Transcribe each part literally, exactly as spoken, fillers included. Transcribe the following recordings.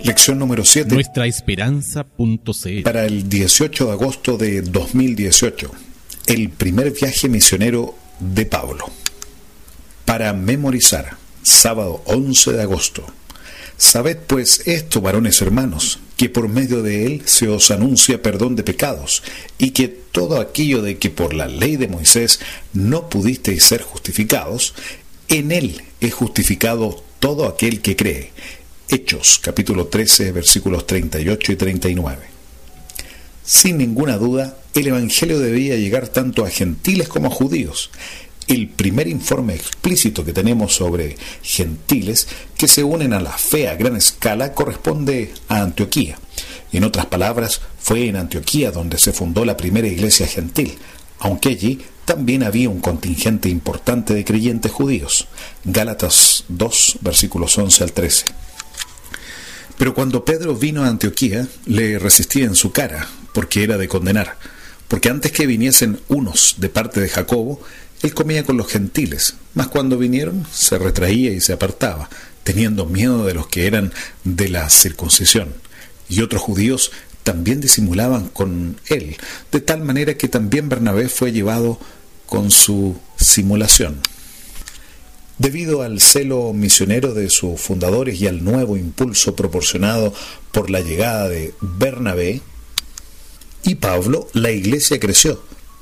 Lección número siete. Nuestra Esperanza punto c l. Para el dieciocho de agosto de dos mil dieciocho. El primer viaje misionero de Pablo. Para memorizar. Sábado once de agosto. Sabed pues esto, varones hermanos, que por medio de él se os anuncia perdón de pecados, y que todo aquello de que por la ley de Moisés no pudisteis ser justificados, en él es justificado todo aquel que cree. Hechos, capítulo trece, versículos treinta y ocho y treinta y nueve. Sin ninguna duda, el Evangelio debía llegar tanto a gentiles como a judíos. El primer informe explícito que tenemos sobre gentiles que se unen a la fe a gran escala corresponde a Antioquía. En otras palabras, fue en Antioquía donde se fundó la primera iglesia gentil, aunque allí también había un contingente importante de creyentes judíos. Gálatas dos, versículos once al trece. Pero cuando Pedro vino a Antioquía, le resistía en su cara, porque era de condenar, porque antes que viniesen unos de parte de Jacobo, él comía con los gentiles, mas cuando vinieron se retraía y se apartaba, teniendo miedo de los que eran de la circuncisión. Y otros judíos también disimulaban con él, de tal manera que también Bernabé fue llevado con su simulación. Debido al celo misionero de sus fundadores y al nuevo impulso proporcionado por la llegada de Bernabé y Pablo, la iglesia creció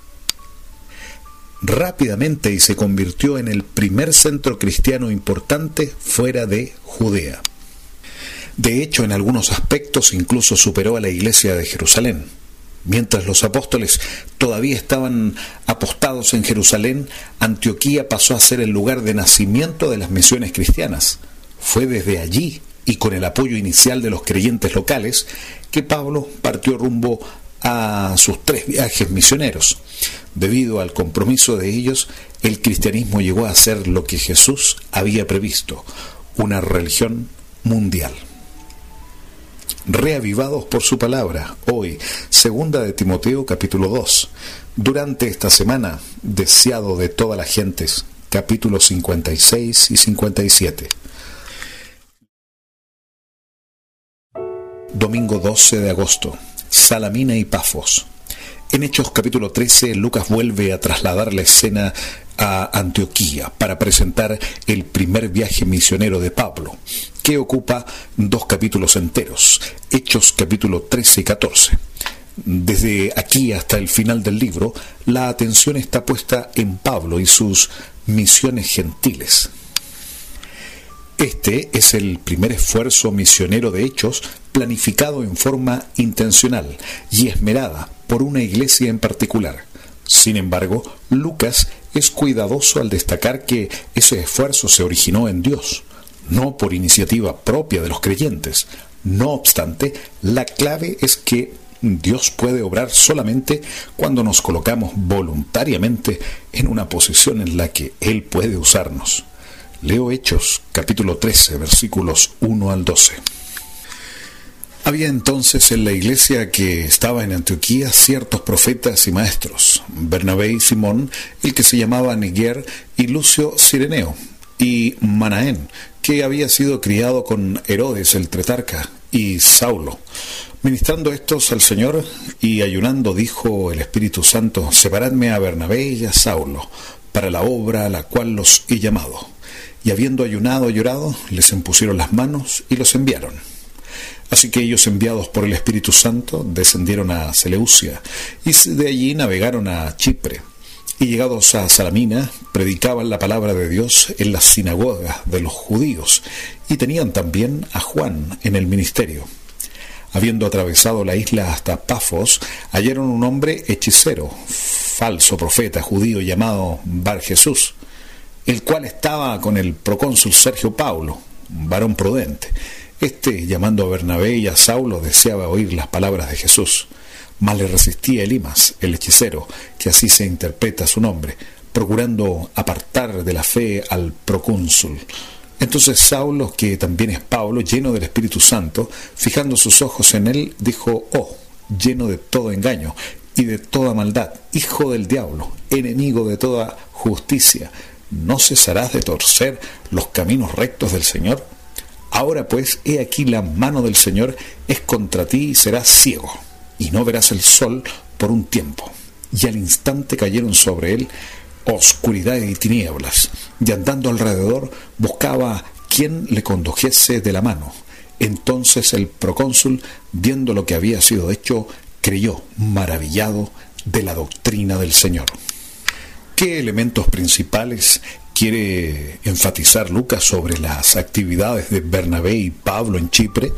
rápidamente y se convirtió en el primer centro cristiano importante fuera de Judea. De hecho, en algunos aspectos incluso superó a la iglesia de Jerusalén. Mientras los apóstoles todavía estaban apostados en Jerusalén, Antioquía pasó a ser el lugar de nacimiento de las misiones cristianas. Fue desde allí, y con el apoyo inicial de los creyentes locales, que Pablo partió rumbo a sus tres viajes misioneros. Debido al compromiso de ellos, el cristianismo llegó a ser lo que Jesús había previsto, una religión mundial. Reavivados por su palabra, hoy, segunda de Timoteo capítulo dos, durante esta semana, deseado de todas las gentes, capítulos cincuenta y seis y cincuenta y siete. Domingo doce de agosto, Salamina y Pafos. En Hechos capítulo trece, Lucas vuelve a trasladar la escena a Antioquía para presentar el primer viaje misionero de Pablo, que ocupa dos capítulos enteros, Hechos capítulo trece y catorce. Desde aquí hasta el final del libro, la atención está puesta en Pablo y sus misiones gentiles. Este es el primer esfuerzo misionero de Hechos planificado en forma intencional y esmerada por una iglesia en particular. Sin embargo, Lucas es cuidadoso al destacar que ese esfuerzo se originó en Dios, no por iniciativa propia de los creyentes. No obstante, la clave es que Dios puede obrar solamente cuando nos colocamos voluntariamente en una posición en la que Él puede usarnos. Leo Hechos, capítulo trece, versículos uno al doce. Había entonces en la iglesia que estaba en Antioquía ciertos profetas y maestros, Bernabé y Simón, el que se llamaba Niger, y Lucio Cireneo, y Manaén, que había sido criado con Herodes el tetrarca, y Saulo. Ministrando estos al Señor y ayunando, dijo el Espíritu Santo: separadme a Bernabé y a Saulo, para la obra a la cual los he llamado. Y habiendo ayunado y llorado, les impusieron las manos y los enviaron. Así que ellos, enviados por el Espíritu Santo, descendieron a Seleucia, y de allí navegaron a Chipre. Y llegados a Salamina, predicaban la palabra de Dios en las sinagogas de los judíos, y tenían también a Juan en el ministerio. Habiendo atravesado la isla hasta Pafos, hallaron un hombre hechicero, falso profeta judío llamado Bar Jesús, el cual estaba con el procónsul Sergio Paulo, varón prudente. Este, llamando a Bernabé y a Saulo, deseaba oír las palabras de Jesús, mas le resistía Elimas, el hechicero, que así se interpreta su nombre, procurando apartar de la fe al procónsul. Entonces Saulo, que también es Pablo, lleno del Espíritu Santo, fijando sus ojos en él, dijo: oh, lleno de todo engaño y de toda maldad, hijo del diablo, enemigo de toda justicia, ¿no cesarás de torcer los caminos rectos del Señor? Ahora pues, he aquí la mano del Señor es contra ti y serás ciego, y no verás el sol por un tiempo. Y al instante cayeron sobre él oscuridad y tinieblas, y andando alrededor buscaba quien le condujese de la mano. Entonces el procónsul, viendo lo que había sido hecho, creyó, maravillado de la doctrina del Señor. ¿Qué elementos principales quiere enfatizar Lucas sobre las actividades de Bernabé y Pablo en Chipre?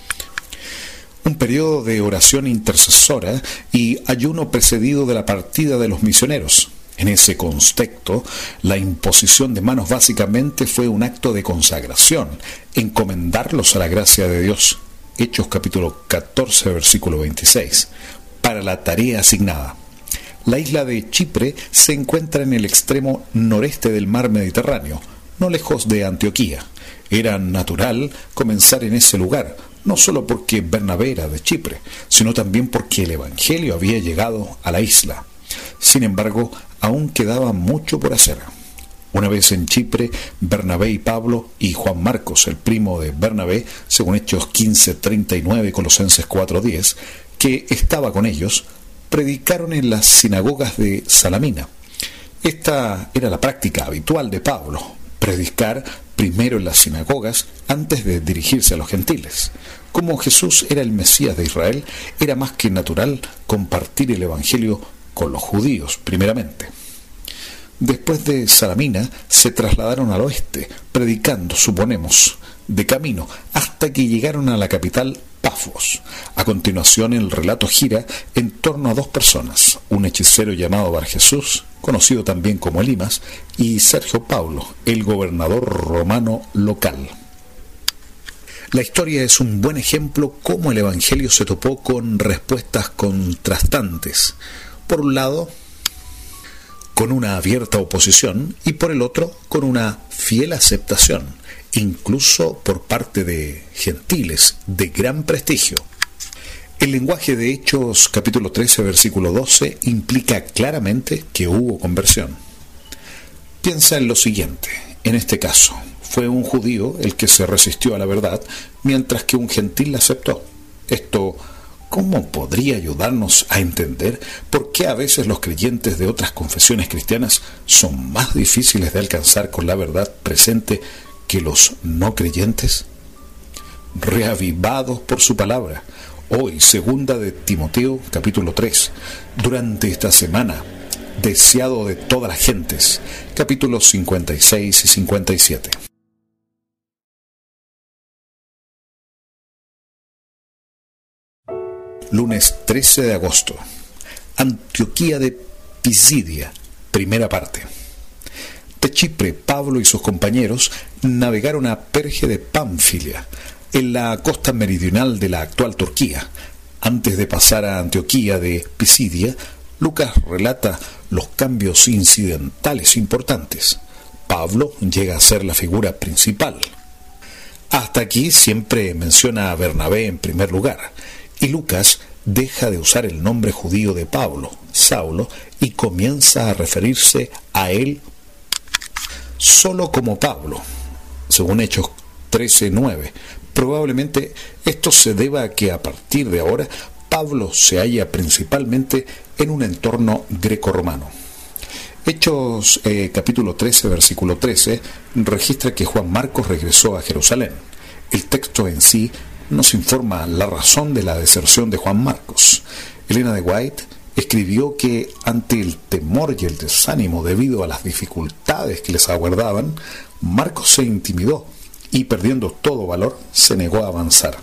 Un periodo de oración intercesora y ayuno precedido de la partida de los misioneros. En ese contexto, la imposición de manos básicamente fue un acto de consagración, encomendarlos a la gracia de Dios. Hechos capítulo catorce, versículo veintiséis, para la tarea asignada. La isla de Chipre se encuentra en el extremo noreste del mar Mediterráneo, no lejos de Antioquía. Era natural comenzar en ese lugar, no solo porque Bernabé era de Chipre, sino también porque el Evangelio había llegado a la isla. Sin embargo, aún quedaba mucho por hacer. Una vez en Chipre, Bernabé y Pablo y Juan Marcos, el primo de Bernabé, según Hechos quince treinta y nueve, Colosenses cuatro diez, que estaba con ellos, predicaron en las sinagogas de Salamina. Esta era la práctica habitual de Pablo, predicar primero en las sinagogas antes de dirigirse a los gentiles. Como Jesús era el Mesías de Israel, era más que natural compartir el Evangelio con los judíos primeramente. Después de Salamina se trasladaron al oeste, predicando, suponemos, de camino, hasta que llegaron a la capital Pafos. A continuación el relato gira en torno a dos personas, un hechicero llamado Barjesús, conocido también como Elimas, y Sergio Paulo, el gobernador romano local. La historia es un buen ejemplo cómo el Evangelio se topó con respuestas contrastantes. Por un lado, con una abierta oposición, y por el otro, con una fiel aceptación, incluso por parte de gentiles de gran prestigio. El lenguaje de Hechos capítulo trece, versículo doce, implica claramente que hubo conversión. Piensa en lo siguiente: en este caso, fue un judío el que se resistió a la verdad, mientras que un gentil la aceptó. Esto, ¿cómo podría ayudarnos a entender por qué a veces los creyentes de otras confesiones cristianas son más difíciles de alcanzar con la verdad presente que los no creyentes? Reavivados por su palabra. Hoy, segunda de Timoteo, capítulo tres. Durante esta semana, deseado de todas las gentes, capítulos cincuenta y seis y cincuenta y siete. Lunes trece de agosto. Antioquía de Pisidia, primera parte. De Chipre, Pablo y sus compañeros navegaron a Perge de Pamfilia, en la costa meridional de la actual Turquía. Antes de pasar a Antioquía de Pisidia, Lucas relata los cambios incidentales importantes. Pablo llega a ser la figura principal. Hasta aquí siempre menciona a Bernabé en primer lugar, y Lucas deja de usar el nombre judío de Pablo, Saulo, y comienza a referirse a él solo como Pablo, según Hechos trece nueve. Probablemente esto se deba a que a partir de ahora Pablo se halla principalmente en un entorno grecorromano. Hechos eh, capítulo trece, versículo trece, registra que Juan Marcos regresó a Jerusalén. El texto en sí nos informa la razón de la deserción de Juan Marcos. Elena de White escribió que ante el temor y el desánimo debido a las dificultades que les aguardaban, Marcos se intimidó y, perdiendo todo valor, se negó a avanzar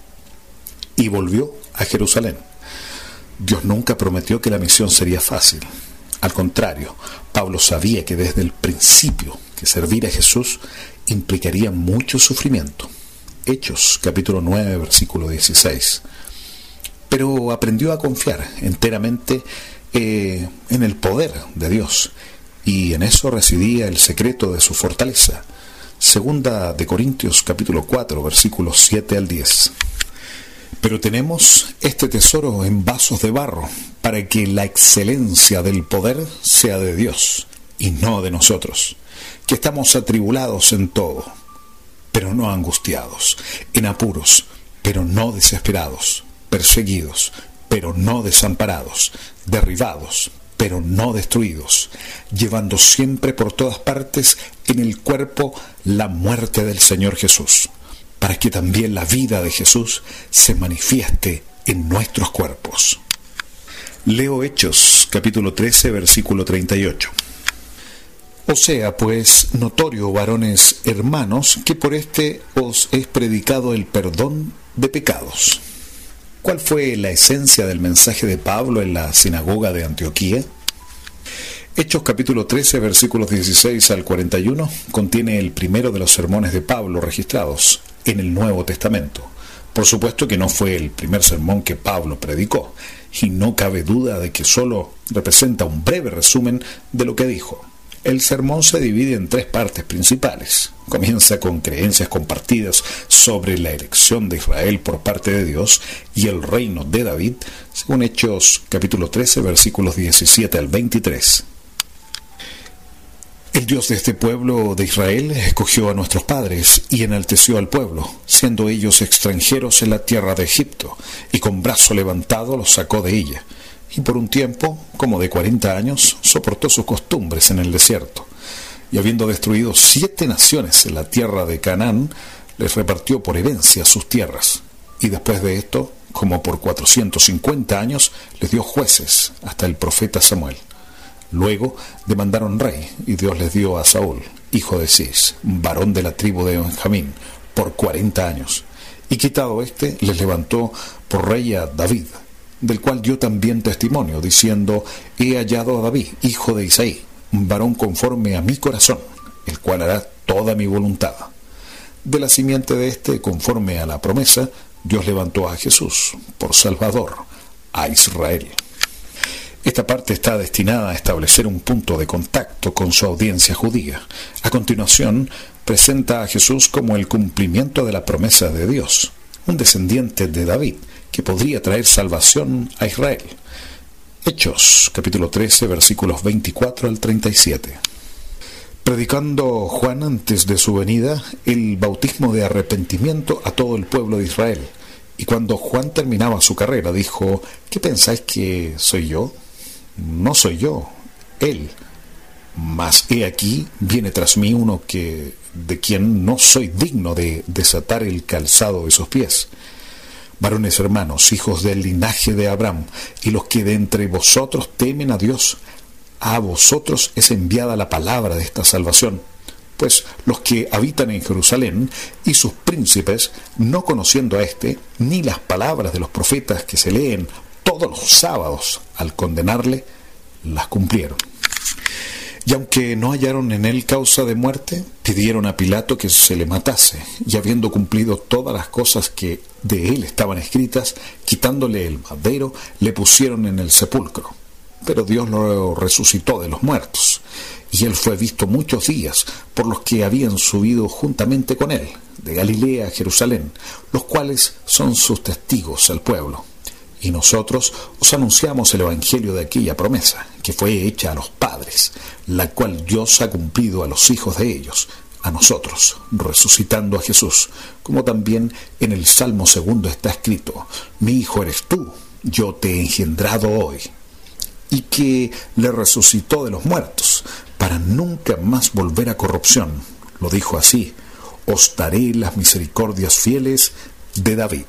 y volvió a Jerusalén. Dios nunca prometió que la misión sería fácil. Al contrario, Pablo sabía que desde el principio que servir a Jesús implicaría mucho sufrimiento. Hechos, capítulo nueve, versículo dieciséis. Pero aprendió a confiar enteramente eh, en el poder de Dios, y en eso residía el secreto de su fortaleza. Segunda de Corintios, capítulo cuatro, versículos siete al diez. Pero tenemos este tesoro en vasos de barro, para que la excelencia del poder sea de Dios, y no de nosotros, que estamos atribulados en todo, pero no angustiados, en apuros, pero no desesperados, perseguidos, pero no desamparados, derribados, pero no destruidos, llevando siempre por todas partes en el cuerpo la muerte del Señor Jesús, para que también la vida de Jesús se manifieste en nuestros cuerpos. Leo Hechos, capítulo trece, versículo treinta y ocho. O sea, pues, notorio, varones hermanos, que por este os es predicado el perdón de pecados. ¿Cuál fue la esencia del mensaje de Pablo en la sinagoga de Antioquía? Hechos capítulo trece, versículos dieciséis al cuarenta y uno, contiene el primero de los sermones de Pablo registrados en el Nuevo Testamento. Por supuesto que no fue el primer sermón que Pablo predicó, y no cabe duda de que solo representa un breve resumen de lo que dijo. El sermón se divide en tres partes principales. Comienza con creencias compartidas sobre la elección de Israel por parte de Dios y el reino de David, según Hechos capítulo trece, versículos diecisiete al veintitrés. El Dios de este pueblo de Israel escogió a nuestros padres y enalteció al pueblo, siendo ellos extranjeros en la tierra de Egipto, y con brazo levantado los sacó de ella. Y por un tiempo, como de cuarenta años, soportó sus costumbres en el desierto. Y habiendo destruido siete naciones en la tierra de Canaán, les repartió por herencia sus tierras. Y después de esto, como por cuatrocientos cincuenta años, les dio jueces hasta el profeta Samuel. Luego demandaron rey, y Dios les dio a Saúl, hijo de Cis, varón de la tribu de Benjamín, por cuarenta años. Y quitado éste, les levantó por rey a David, del cual dio también testimonio, diciendo: he hallado a David, hijo de Isaí, un varón conforme a mi corazón, el cual hará toda mi voluntad. De la simiente de éste, conforme a la promesa, Dios levantó a Jesús, por Salvador, a Israel. Esta parte está destinada a establecer un punto de contacto con su audiencia judía. A continuación, presenta a Jesús como el cumplimiento de la promesa de Dios, un descendiente de David, que podría traer salvación a Israel. Hechos, capítulo trece, versículos veinticuatro al treinta y siete. Predicando Juan antes de su venida el bautismo de arrepentimiento a todo el pueblo de Israel. Y cuando Juan terminaba su carrera, dijo: ¿qué pensáis que soy yo? No soy yo, él. Mas he aquí, viene tras mí uno que de quien no soy digno de desatar el calzado de sus pies. Varones hermanos, hijos del linaje de Abraham, y los que de entre vosotros temen a Dios, a vosotros es enviada la palabra de esta salvación. Pues los que habitan en Jerusalén y sus príncipes, no conociendo a éste, ni las palabras de los profetas que se leen todos los sábados al condenarle, las cumplieron. Y aunque no hallaron en él causa de muerte, pidieron a Pilato que se le matase, y habiendo cumplido todas las cosas que de él estaban escritas, quitándole el madero, le pusieron en el sepulcro. Pero Dios lo resucitó de los muertos, y él fue visto muchos días por los que habían subido juntamente con él, de Galilea a Jerusalén, los cuales son sus testigos al pueblo. Y nosotros os anunciamos el evangelio de aquella promesa, que fue hecha a los padres, la cual Dios ha cumplido a los hijos de ellos, a nosotros, resucitando a Jesús, como también en el Salmo segundo está escrito: mi hijo eres tú, yo te he engendrado hoy. Y que le resucitó de los muertos, para nunca más volver a corrupción. Lo dijo así: os daré las misericordias fieles de David.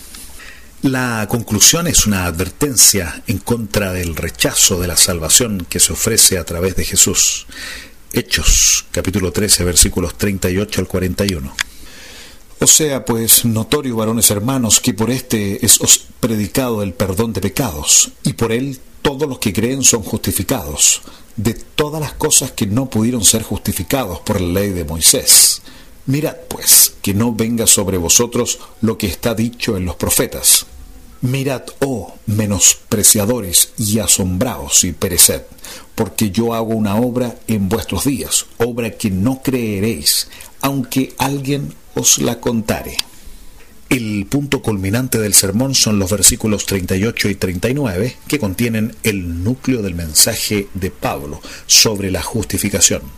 La conclusión es una advertencia en contra del rechazo de la salvación que se ofrece a través de Jesús. Hechos, capítulo trece, versículos treinta y ocho al cuarenta y uno. O sea, pues, notorio, varones hermanos, que por este es os predicado el perdón de pecados, y por él todos los que creen son justificados, de todas las cosas que no pudieron ser justificados por la ley de Moisés. Mirad, pues, que no venga sobre vosotros lo que está dicho en los profetas. Mirad, oh menospreciadores, y asombraos y pereced, porque yo hago una obra en vuestros días, obra que no creeréis, aunque alguien os la contare. El punto culminante del sermón son los versículos treinta y ocho y treinta y nueve, que contienen el núcleo del mensaje de Pablo sobre la justificación.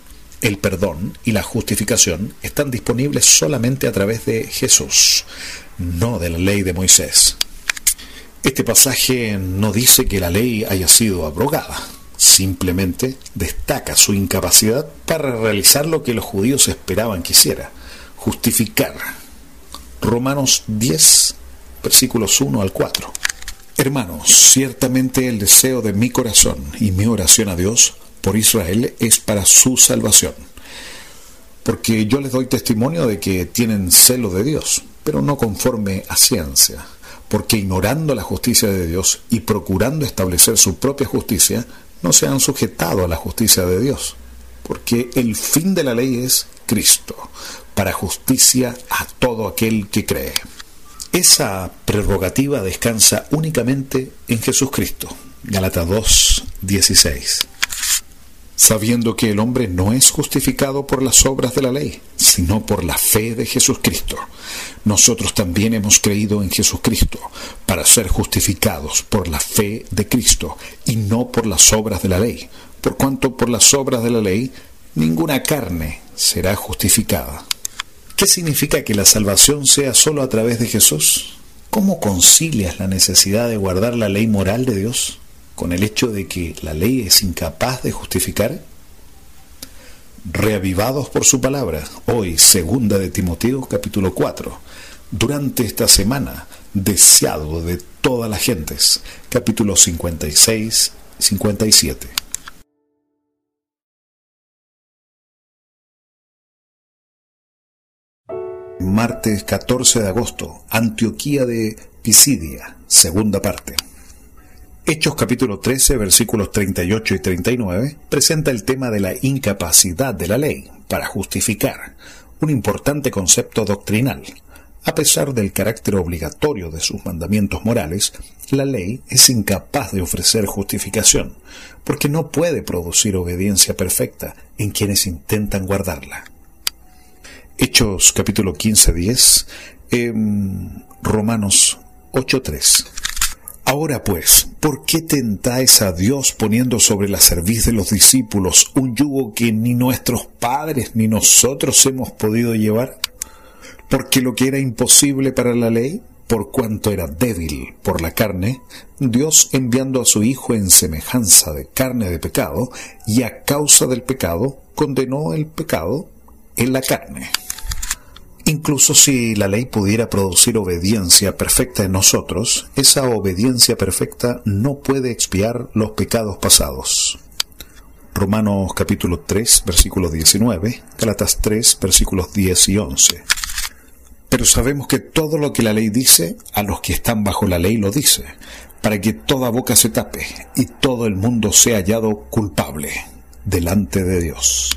el perdón y la justificación están disponibles solamente a través de Jesús, no de la ley de Moisés. Este pasaje no dice que la ley haya sido abrogada, simplemente destaca su incapacidad para realizar lo que los judíos esperaban que hiciera: justificar. Romanos diez, versículos uno al cuatro. Hermanos, ciertamente el deseo de mi corazón y mi oración a Dios por Israel es para su salvación, porque yo les doy testimonio de que tienen celo de Dios, pero no conforme a ciencia, porque ignorando la justicia de Dios y procurando establecer su propia justicia, no se han sujetado a la justicia de Dios, porque el fin de la ley es Cristo, para justicia a todo aquel que cree. Esa prerrogativa descansa únicamente en Jesucristo. Gálatas dos, dieciséis. Sabiendo que el hombre no es justificado por las obras de la ley, sino por la fe de Jesucristo. Nosotros también hemos creído en Jesucristo para ser justificados por la fe de Cristo y no por las obras de la ley, por cuanto por las obras de la ley ninguna carne será justificada. ¿Qué significa que la salvación sea solo a través de Jesús? ¿Cómo concilias la necesidad de guardar la ley moral de Dios con el hecho de que la ley es incapaz de justificar? Reavivados por su palabra, hoy, segunda de Timoteo, capítulo cuatro, durante esta semana, deseado de todas las gentes, capítulos cincuenta y seis y cincuenta y siete. Martes catorce de agosto, Antioquía de Pisidia, segunda parte. Hechos capítulo trece, versículos treinta y ocho y treinta y nueve, presenta el tema de la incapacidad de la ley para justificar, un importante concepto doctrinal. A pesar del carácter obligatorio de sus mandamientos morales, la ley es incapaz de ofrecer justificación, porque no puede producir obediencia perfecta en quienes intentan guardarla. Hechos capítulo quince, diez, eh, Romanos ocho, tres. Ahora pues, ¿por qué tentáis a Dios poniendo sobre la cerviz de los discípulos un yugo que ni nuestros padres ni nosotros hemos podido llevar? Porque lo que era imposible para la ley, por cuanto era débil por la carne, Dios, enviando a su Hijo en semejanza de carne de pecado, y a causa del pecado, condenó el pecado en la carne. Incluso si la ley pudiera producir obediencia perfecta en nosotros, esa obediencia perfecta no puede expiar los pecados pasados. Romanos capítulo tres, versículo diecinueve, Gálatas tres, versículos diez y once. Pero sabemos que todo lo que la ley dice, a los que están bajo la ley lo dice, para que toda boca se tape y todo el mundo sea hallado culpable delante de Dios.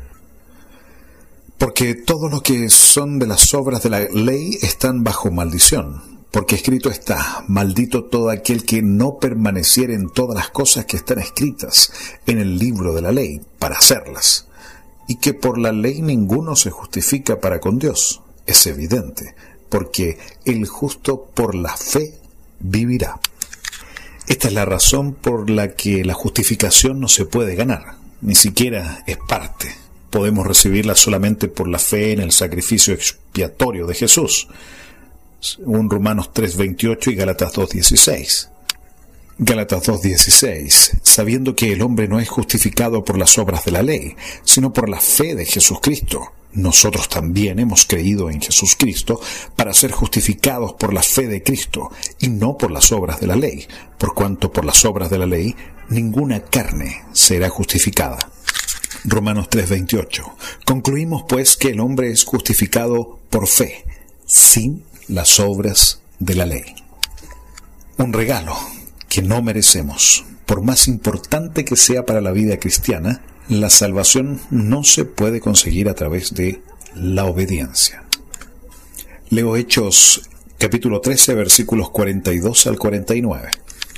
Porque todos los que son de las obras de la ley están bajo maldición, porque escrito está: maldito todo aquel que no permaneciere en todas las cosas que están escritas en el libro de la ley, para hacerlas. Y que por la ley ninguno se justifica para con Dios. Es evidente, porque el justo por la fe vivirá. Esta es la razón por la que la justificación no se puede ganar, ni siquiera es parte. Podemos recibirla solamente por la fe en el sacrificio expiatorio de Jesús, según Romanos tres, veintiocho y Gálatas dos, dieciséis. Gálatas dos, dieciséis, sabiendo que el hombre no es justificado por las obras de la ley, sino por la fe de Jesucristo. Nosotros también hemos creído en Jesucristo para ser justificados por la fe de Cristo, y no por las obras de la ley, por cuanto por las obras de la ley ninguna carne será justificada. Romanos tres, veintiocho. Concluimos pues que el hombre es justificado por fe, sin las obras de la ley. Un regalo que no merecemos. Por más importante que sea para la vida cristiana, la salvación no se puede conseguir a través de la obediencia. Leo Hechos capítulo trece, versículos cuarenta y dos al cuarenta y nueve.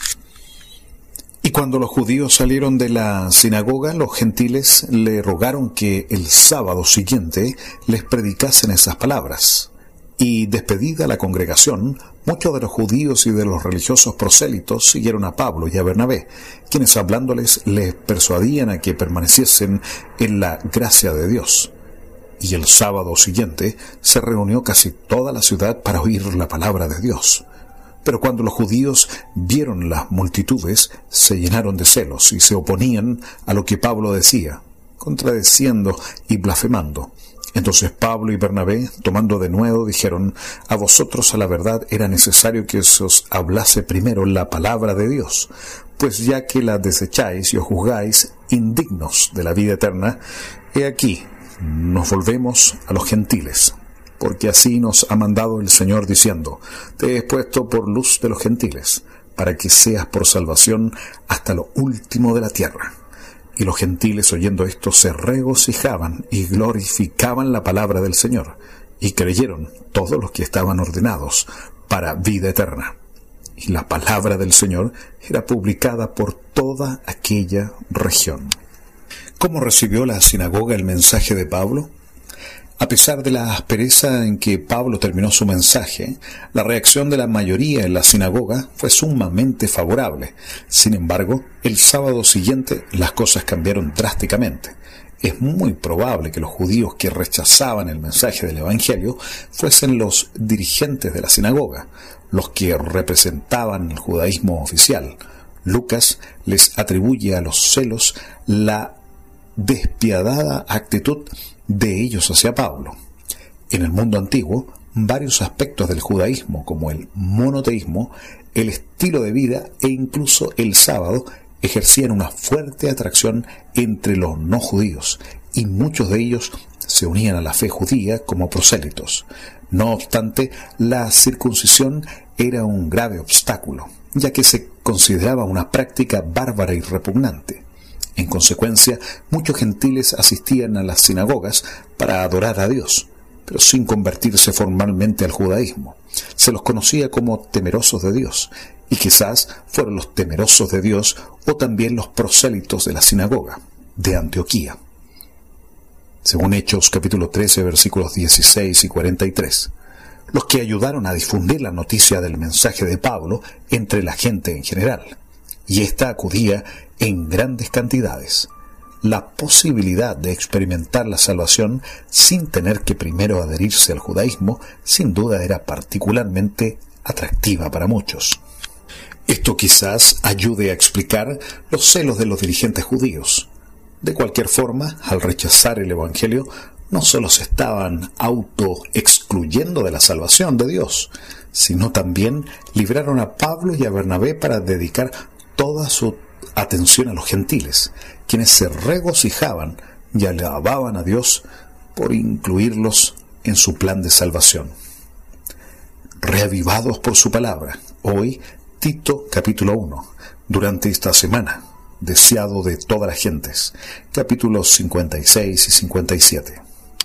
Y cuando los judíos salieron de la sinagoga, los gentiles le rogaron que el sábado siguiente les predicasen esas palabras. Y despedida la congregación, Muchos de los judíos y de los religiosos prosélitos siguieron a Pablo y a Bernabé, quienes hablándoles les persuadían a que permaneciesen en la gracia de Dios. Y el sábado siguiente se reunió casi toda la ciudad para oír la palabra de Dios. Pero cuando los judíos vieron las multitudes, se llenaron de celos y se oponían a lo que Pablo decía, contradeciendo y blasfemando. Entonces Pablo y Bernabé, tomando de nuevo, dijeron: a vosotros a la verdad era necesario que se os hablase primero la palabra de Dios, pues ya que la desecháis y os juzgáis indignos de la vida eterna, he aquí, nos volvemos a los gentiles. Porque así nos ha mandado el Señor diciendo: te he puesto por luz de los gentiles, para que seas por salvación hasta lo último de la tierra. Y los gentiles, oyendo esto, se regocijaban y glorificaban la palabra del Señor, y creyeron todos los que estaban ordenados para vida eterna. Y la palabra del Señor era publicada por toda aquella región. ¿Cómo recibió la sinagoga el mensaje de Pablo? A pesar de la aspereza en que Pablo terminó su mensaje, la reacción de la mayoría en la sinagoga fue sumamente favorable. Sin embargo, el sábado siguiente las cosas cambiaron drásticamente. Es muy probable que los judíos que rechazaban el mensaje del Evangelio fuesen los dirigentes de la sinagoga, los que representaban el judaísmo oficial. Lucas les atribuye a los celos la despiadada actitud de ellos hacia Pablo. En el mundo antiguo, varios aspectos del judaísmo, como el monoteísmo, el estilo de vida e incluso el sábado, ejercían una fuerte atracción entre los no judíos, y muchos de ellos se unían a la fe judía como prosélitos. No obstante, la circuncisión era un grave obstáculo, ya que se consideraba una práctica bárbara y repugnante. En consecuencia, muchos gentiles asistían a las sinagogas para adorar a Dios, pero sin convertirse formalmente al judaísmo. Se los conocía como temerosos de Dios, y quizás fueron los temerosos de Dios o también los prosélitos de la sinagoga de Antioquía. Según Hechos capítulo trece, versículos dieciséis y cuarenta y tres, los que ayudaron a difundir la noticia del mensaje de Pablo entre la gente en general, y ésta acudía en grandes cantidades. La posibilidad de experimentar la salvación sin tener que primero adherirse al judaísmo, sin duda era particularmente atractiva para muchos. Esto quizás ayude a explicar los celos de los dirigentes judíos. De cualquier forma, al rechazar el Evangelio, no solo se estaban auto-excluyendo de la salvación de Dios, sino también libraron a Pablo y a Bernabé para dedicar toda su atención a los gentiles, quienes se regocijaban y alababan a Dios por incluirlos en su plan de salvación. Reavivados por su palabra, hoy Tito capítulo uno, durante esta semana, deseado de todas las gentes, capítulos cincuenta y seis y cincuenta y siete.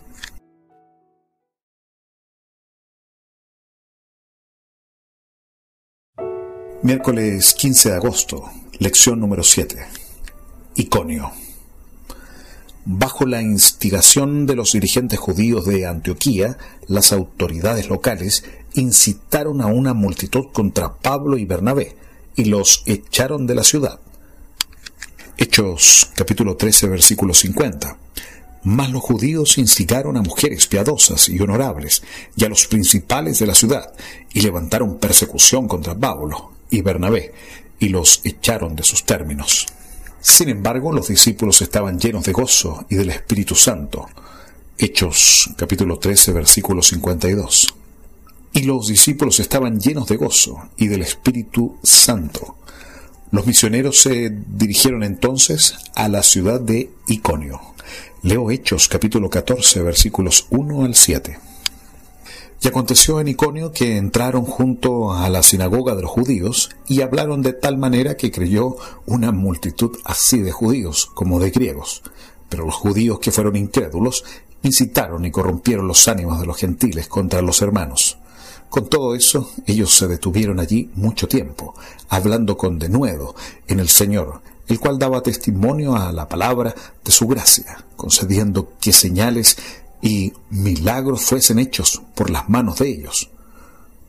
Miércoles quince de agosto, lección número siete. Iconio. Bajo la instigación de los dirigentes judíos de Antioquía, las autoridades locales incitaron a una multitud contra Pablo y Bernabé y los echaron de la ciudad. Hechos capítulo trece, versículo cincuenta. Mas los judíos instigaron a mujeres piadosas y honorables y a los principales de la ciudad y levantaron persecución contra Pablo y Bernabé y los echaron de sus términos. Sin embargo, los discípulos estaban llenos de gozo y del Espíritu Santo. Hechos capítulo trece, versículo cincuenta y dos. Y los discípulos estaban llenos de gozo y del Espíritu Santo. Los misioneros se dirigieron entonces a la ciudad de Iconio. Leo Hechos capítulo catorce, versículos uno al siete. Y aconteció en Iconio que entraron junto a la sinagoga de los judíos y hablaron de tal manera que creyó una multitud así de judíos como de griegos. Pero los judíos que fueron incrédulos incitaron y corrompieron los ánimos de los gentiles contra los hermanos. Con todo eso, ellos se detuvieron allí mucho tiempo, hablando con denuedo en el Señor, el cual daba testimonio a la palabra de su gracia, concediendo que señales y milagros fuesen hechos por las manos de ellos.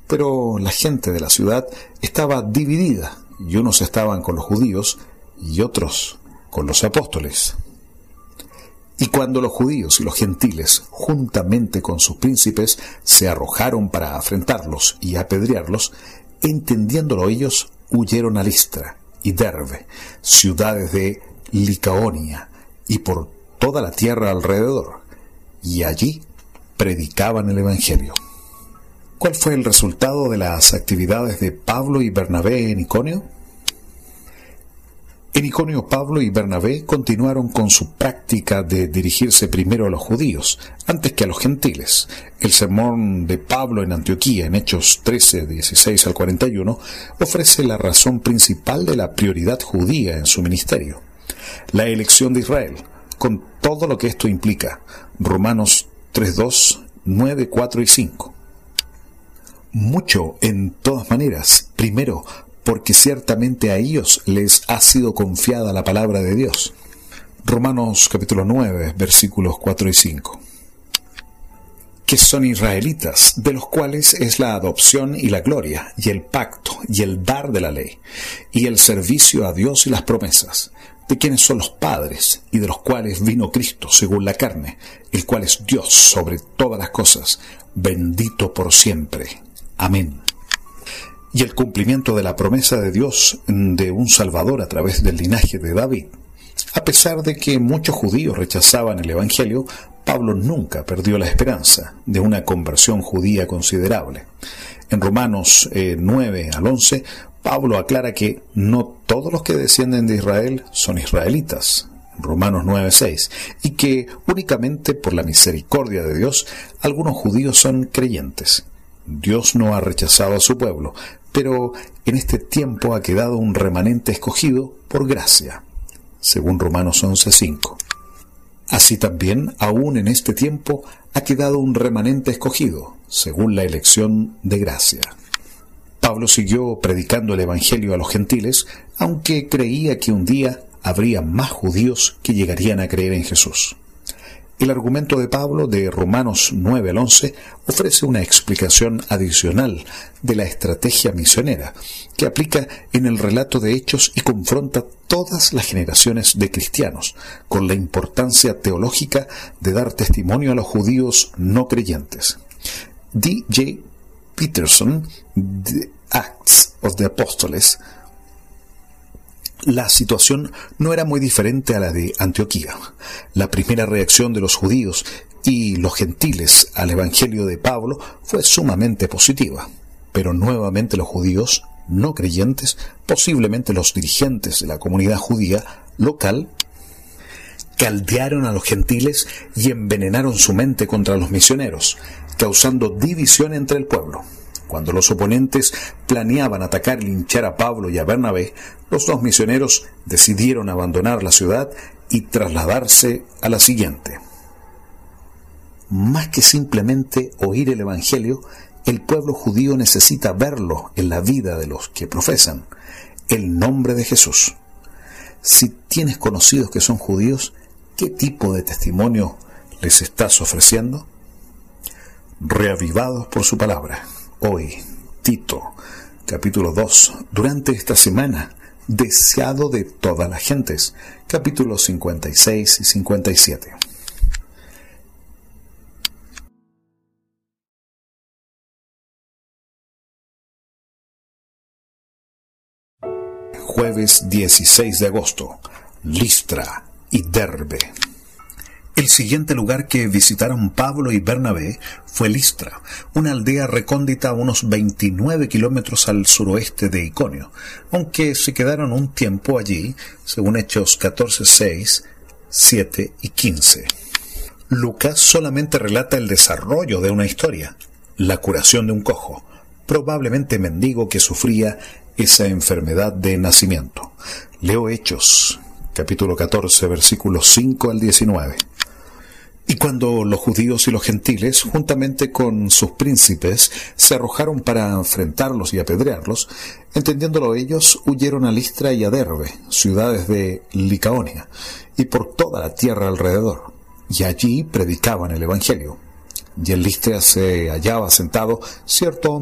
Pero la gente de la ciudad estaba dividida, y unos estaban con los judíos y otros con los apóstoles. Y cuando los judíos y los gentiles, juntamente con sus príncipes, se arrojaron para afrentarlos y apedrearlos, entendiéndolo ellos, huyeron a Listra y Derbe, ciudades de Licaonia, y por toda la tierra alrededor, y allí predicaban el Evangelio. ¿Cuál fue el resultado de las actividades de Pablo y Bernabé en Iconio? En Iconio, Pablo y Bernabé continuaron con su práctica de dirigirse primero a los judíos, antes que a los gentiles. El sermón de Pablo en Antioquía, en Hechos trece, dieciséis al cuarenta y uno, ofrece la razón principal de la prioridad judía en su ministerio: la elección de Israel, con todo lo que esto implica. Romanos tres dos, nueve, cuatro y cinco. Mucho, en todas maneras, primero, porque ciertamente a ellos les ha sido confiada la palabra de Dios. Romanos capítulo nueve, versículos cuatro y cinco. Que son israelitas, de los cuales es la adopción y la gloria, y el pacto, y el dar de la ley, y el servicio a Dios y las promesas, de quienes son los padres, y de los cuales vino Cristo según la carne, el cual es Dios sobre todas las cosas, bendito por siempre. Amén. Y el cumplimiento de la promesa de Dios de un Salvador a través del linaje de David. A pesar de que muchos judíos rechazaban el Evangelio, Pablo nunca perdió la esperanza de una conversión judía considerable. En Romanos eh, nueve al once, Pablo aclara que no todos los que descienden de Israel son israelitas. Romanos nueve seis, y que únicamente por la misericordia de Dios algunos judíos son creyentes. Dios no ha rechazado a su pueblo, pero en este tiempo ha quedado un remanente escogido por gracia, según Romanos once cinco. Así también, aún en este tiempo, ha quedado un remanente escogido, según la elección de gracia. Pablo siguió predicando el Evangelio a los gentiles, aunque creía que un día habría más judíos que llegarían a creer en Jesús. El argumento de Pablo de Romanos nueve al once ofrece una explicación adicional de la estrategia misionera que aplica en el relato de Hechos y confronta todas las generaciones de cristianos con la importancia teológica de dar testimonio a los judíos no creyentes. D J Peterson, The Acts of the Apostles. La situación no era muy diferente a la de Antioquía. La primera reacción de los judíos y los gentiles al Evangelio de Pablo fue sumamente positiva, pero nuevamente los judíos no creyentes, posiblemente los dirigentes de la comunidad judía local, caldearon a los gentiles y envenenaron su mente contra los misioneros, causando división entre el pueblo. Cuando los oponentes planeaban atacar y linchar a Pablo y a Bernabé, los dos misioneros decidieron abandonar la ciudad y trasladarse a la siguiente. Más que simplemente oír el Evangelio, el pueblo judío necesita verlo en la vida de los que profesan el nombre de Jesús. Si tienes conocidos que son judíos, ¿qué tipo de testimonio les estás ofreciendo? Reavivados por su palabra. Hoy, Tito, capítulo dos, durante esta semana, deseado de todas las gentes, capítulos cincuenta y seis y cincuenta y siete. Jueves dieciséis de agosto, Listra y Derbe. El siguiente lugar que visitaron Pablo y Bernabé fue Listra, una aldea recóndita a unos veintinueve kilómetros al suroeste de Iconio, aunque se quedaron un tiempo allí, según Hechos catorce seis, siete y quince. Lucas solamente relata el desarrollo de una historia, la curación de un cojo, probablemente mendigo que sufría esa enfermedad de nacimiento. Leo Hechos, capítulo catorce, versículos cinco al diecinueve. Y cuando los judíos y los gentiles, juntamente con sus príncipes, se arrojaron para enfrentarlos y apedrearlos, entendiéndolo ellos, huyeron a Listra y a Derbe, ciudades de Licaonia, y por toda la tierra alrededor, y allí predicaban el Evangelio. Y en Listra se hallaba sentado cierto hombre,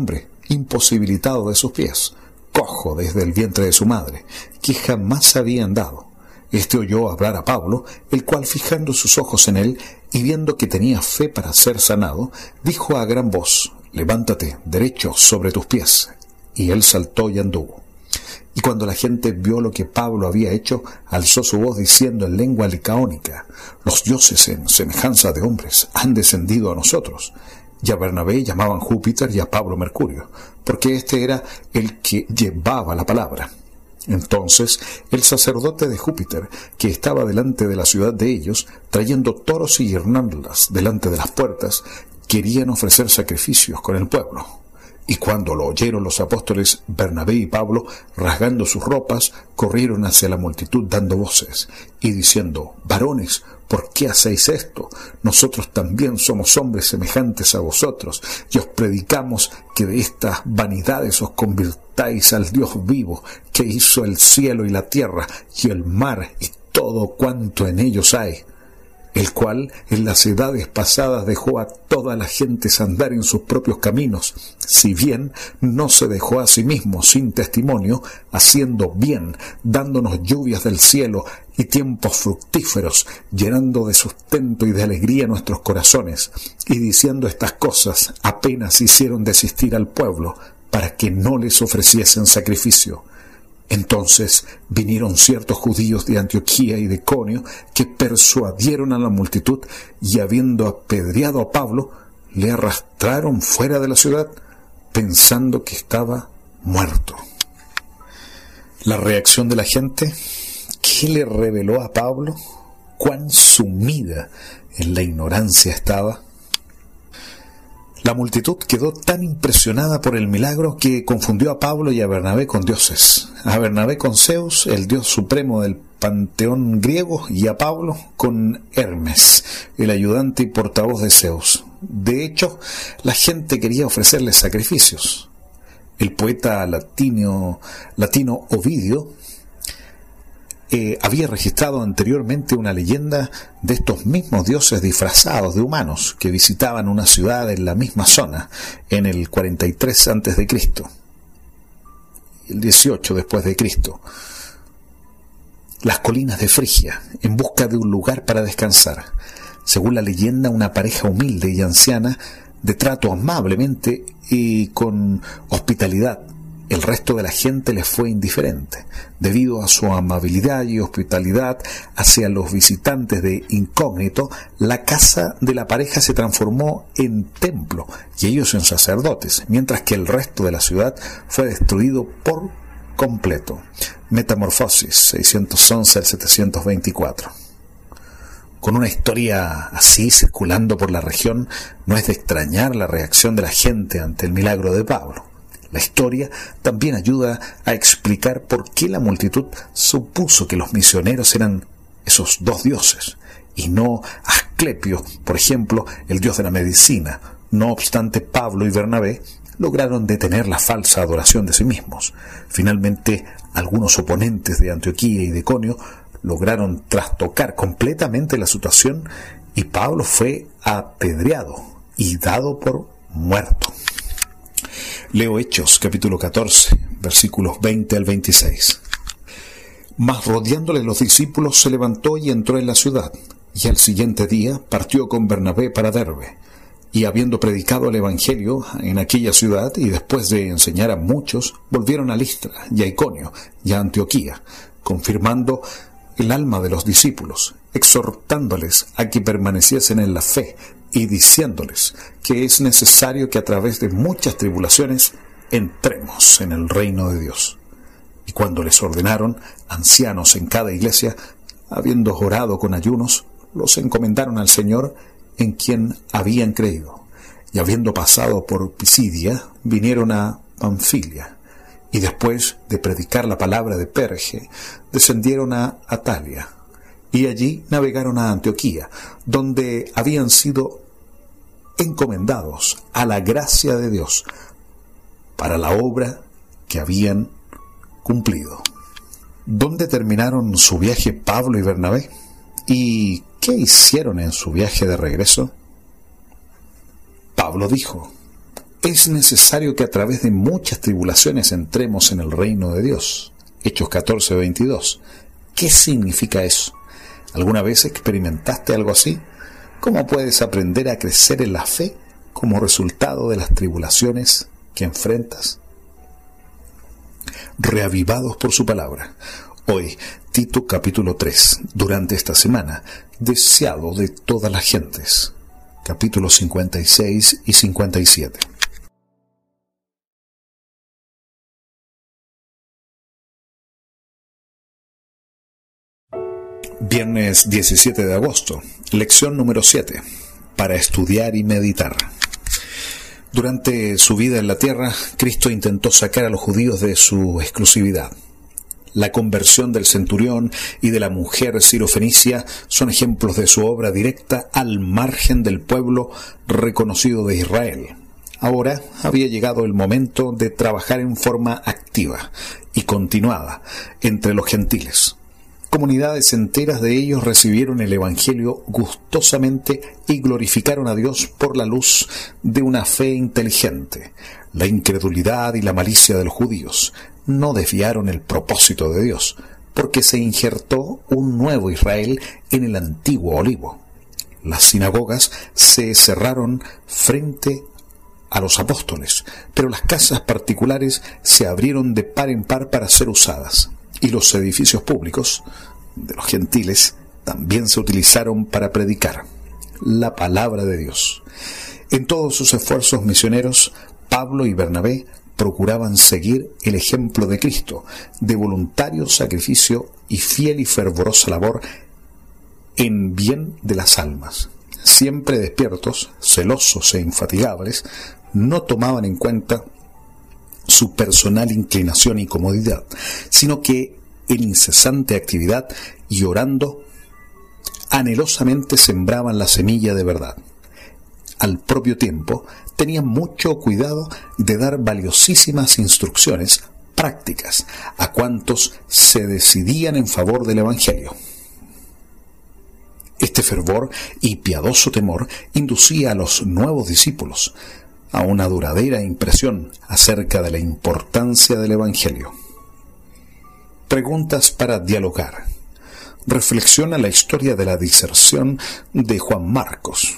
imposibilitado de sus pies, cojo desde el vientre de su madre, que jamás había andado. Este oyó hablar a Pablo, el cual, fijando sus ojos en él y viendo que tenía fe para ser sanado, dijo a gran voz: levántate derecho sobre tus pies. Y él saltó y anduvo. Y cuando la gente vio lo que Pablo había hecho, alzó su voz diciendo en lengua licaónica: los dioses en semejanza de hombres han descendido a nosotros. Y a Bernabé llamaban Júpiter y a Pablo Mercurio, porque este era el que llevaba la palabra. Entonces el sacerdote de Júpiter, que estaba delante de la ciudad de ellos, trayendo toros y guirnaldas delante de las puertas, querían ofrecer sacrificios con el pueblo. Y cuando lo oyeron los apóstoles, Bernabé y Pablo, rasgando sus ropas, corrieron hacia la multitud dando voces y diciendo: varones, ¿por qué hacéis esto? Nosotros también somos hombres semejantes a vosotros, y os predicamos que de estas vanidades os convirtáis al Dios vivo, que hizo el cielo y la tierra, y el mar y todo cuanto en ellos hay, el cual en las edades pasadas dejó a todas las gentes andar en sus propios caminos, si bien no se dejó a sí mismo sin testimonio, haciendo bien, dándonos lluvias del cielo y tiempos fructíferos, llenando de sustento y de alegría nuestros corazones, y diciendo estas cosas apenas hicieron desistir al pueblo, para que no les ofreciesen sacrificio. Entonces vinieron ciertos judíos de Antioquía y de Iconio, que persuadieron a la multitud, y habiendo apedreado a Pablo, le arrastraron fuera de la ciudad, pensando que estaba muerto. La reacción de la gente, ¿qué le reveló a Pablo? Cuán sumida en la ignorancia estaba. La multitud quedó tan impresionada por el milagro que confundió a Pablo y a Bernabé con dioses. A Bernabé con Zeus, el dios supremo del panteón griego, y a Pablo con Hermes, el ayudante y portavoz de Zeus. De hecho, la gente quería ofrecerles sacrificios. El poeta latino, latino Ovidio Eh, había registrado anteriormente una leyenda de estos mismos dioses disfrazados de humanos que visitaban una ciudad en la misma zona en el cuarenta y tres antes de Cristo, el dieciocho después de Cristo, las colinas de Frigia, en busca de un lugar para descansar. Según la leyenda, una pareja humilde y anciana, de trato amablemente y con hospitalidad. El resto de la gente les fue indiferente. Debido a su amabilidad y hospitalidad hacia los visitantes de incógnito, la casa de la pareja se transformó en templo y ellos en sacerdotes, mientras que el resto de la ciudad fue destruido por completo. Metamorfosis, seiscientos once al setecientos veinticuatro. Con una historia así circulando por la región, no es de extrañar la reacción de la gente ante el milagro de Pablo. La historia también ayuda a explicar por qué la multitud supuso que los misioneros eran esos dos dioses, y no Asclepio, por ejemplo, el dios de la medicina. No obstante, Pablo y Bernabé lograron detener la falsa adoración de sí mismos. Finalmente, algunos oponentes de Antioquía y de Iconio lograron trastocar completamente la situación, y Pablo fue apedreado y dado por muerto. Leo Hechos, capítulo catorce, versículos veinte al veintiséis. Mas rodeándole los discípulos, se levantó y entró en la ciudad, y al siguiente día partió con Bernabé para Derbe. Y habiendo predicado el evangelio en aquella ciudad, y después de enseñar a muchos, volvieron a Listra, y a Iconio, y a Antioquía, confirmando el alma de los discípulos, exhortándoles a que permaneciesen en la fe, y diciéndoles que es necesario que a través de muchas tribulaciones entremos en el reino de Dios. Y cuando les ordenaron, ancianos en cada iglesia, habiendo orado con ayunos, los encomendaron al Señor en quien habían creído. Y habiendo pasado por Pisidia, vinieron a Panfilia, y después de predicar la palabra de Perge, descendieron a Atalia, y allí navegaron a Antioquía, donde habían sido encomendados a la gracia de Dios para la obra que habían cumplido. ¿Dónde terminaron su viaje Pablo y Bernabé? ¿Y qué hicieron en su viaje de regreso? Pablo dijo: es necesario que a través de muchas tribulaciones entremos en el reino de Dios. Hechos catorce, veintidós. ¿Qué significa eso? ¿Alguna vez experimentaste algo así? ¿Cómo puedes aprender a crecer en la fe como resultado de las tribulaciones que enfrentas? Reavivados por su palabra. Hoy, Tito capítulo tres. Durante esta semana, deseado de todas las gentes. Capítulos cincuenta y seis y cincuenta y siete. Viernes diecisiete de agosto, lección número siete, para estudiar y meditar. Durante su vida en la tierra, Cristo intentó sacar a los judíos de su exclusividad. La conversión del centurión y de la mujer sirofenicia son ejemplos de su obra directa al margen del pueblo reconocido de Israel. Ahora había llegado el momento de trabajar en forma activa y continuada entre los gentiles. Comunidades enteras de ellos recibieron el Evangelio gustosamente y glorificaron a Dios por la luz de una fe inteligente. La incredulidad y la malicia de los judíos no desviaron el propósito de Dios, porque se injertó un nuevo Israel en el antiguo olivo. Las sinagogas se cerraron frente a los apóstoles, pero las casas particulares se abrieron de par en par para ser usadas. Y los edificios públicos de los gentiles también se utilizaron para predicar la palabra de Dios. En todos sus esfuerzos misioneros, Pablo y Bernabé procuraban seguir el ejemplo de Cristo, de voluntario sacrificio y fiel y fervorosa labor en bien de las almas. Siempre despiertos, celosos e infatigables, no tomaban en cuenta su personal inclinación y comodidad, sino que en incesante actividad y orando, anhelosamente sembraban la semilla de verdad. Al propio tiempo, tenían mucho cuidado de dar valiosísimas instrucciones prácticas a cuantos se decidían en favor del Evangelio. Este fervor y piadoso temor inducía a los nuevos discípulos a una duradera impresión acerca de la importancia del Evangelio. Preguntas para dialogar. Reflexiona la historia de la diserción de Juan Marcos.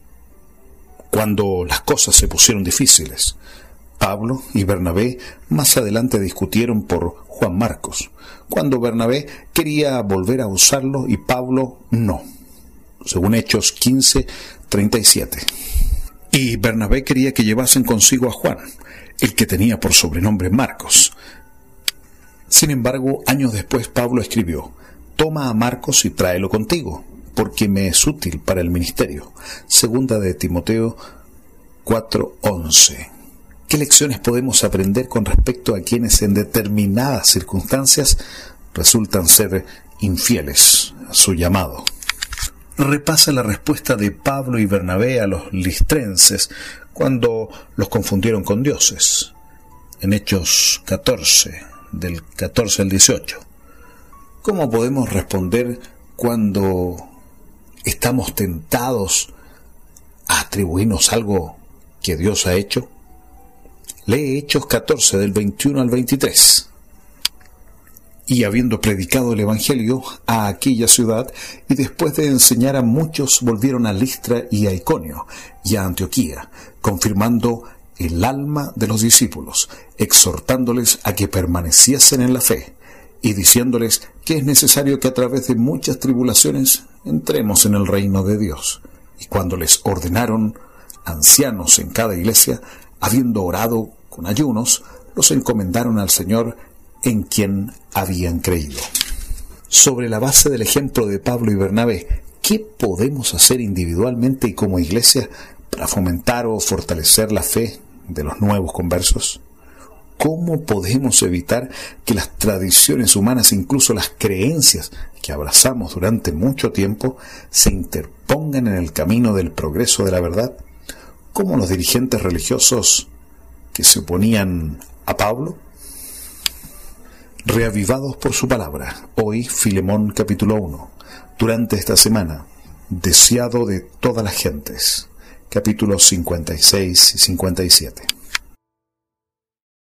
Cuando las cosas se pusieron difíciles, Pablo y Bernabé más adelante discutieron por Juan Marcos, cuando Bernabé quería volver a usarlo y Pablo no, según Hechos quince, treinta y siete. Y Bernabé quería que llevasen consigo a Juan, el que tenía por sobrenombre Marcos. Sin embargo, años después Pablo escribió: «Toma a Marcos y tráelo contigo, porque me es útil para el ministerio». Segunda de Timoteo cuatro once. ¿Qué lecciones podemos aprender con respecto a quienes en determinadas circunstancias resultan ser infieles a su llamado? Repasa la respuesta de Pablo y Bernabé a los listrenses cuando los confundieron con dioses, en Hechos catorce, del catorce al dieciocho. ¿Cómo podemos responder cuando estamos tentados a atribuirnos algo que Dios ha hecho? Lee Hechos catorce, del veintiuno al veintitrés. Y habiendo predicado el Evangelio a aquella ciudad, y después de enseñar a muchos, volvieron a Listra y a Iconio y a Antioquía, confirmando el alma de los discípulos, exhortándoles a que permaneciesen en la fe, y diciéndoles que es necesario que a través de muchas tribulaciones entremos en el reino de Dios. Y cuando les ordenaron ancianos en cada iglesia, habiendo orado con ayunos, los encomendaron al Señor, en quien habían creído. Sobre la base del ejemplo de Pablo y Bernabé, ¿qué podemos hacer individualmente y como iglesia para fomentar o fortalecer la fe de los nuevos conversos? ¿Cómo podemos evitar que las tradiciones humanas, incluso las creencias que abrazamos durante mucho tiempo, se interpongan en el camino del progreso de la verdad? ¿Cómo los dirigentes religiosos que se oponían a Pablo? Reavivados por su palabra. Hoy, Filemón capítulo uno. Durante esta semana, deseado de todas las gentes. Capítulos cincuenta y seis y cincuenta y siete.